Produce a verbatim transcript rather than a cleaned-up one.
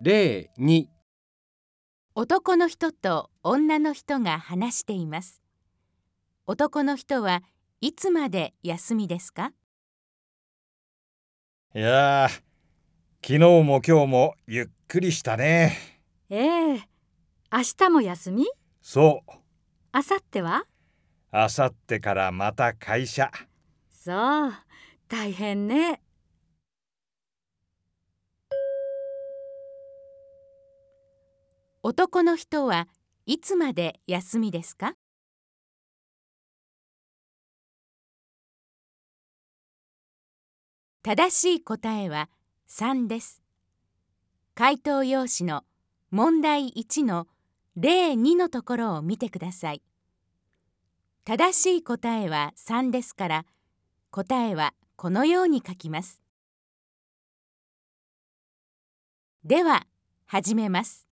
例に、 男の人と女の人が話しています。男の人はいつまで休みですか？ いやー、昨日も今日もゆっくりしたね。 ええ、明日も休み？ そう、 明後日は？ あさってからまた会社。 そう、大変ね。 男の人はいつまで休みですか？正しい答えはさんです。回答用紙の問題いちの例にのところを見てください。正しい答えはさんですから、答えはこのように書きます。では、始めます。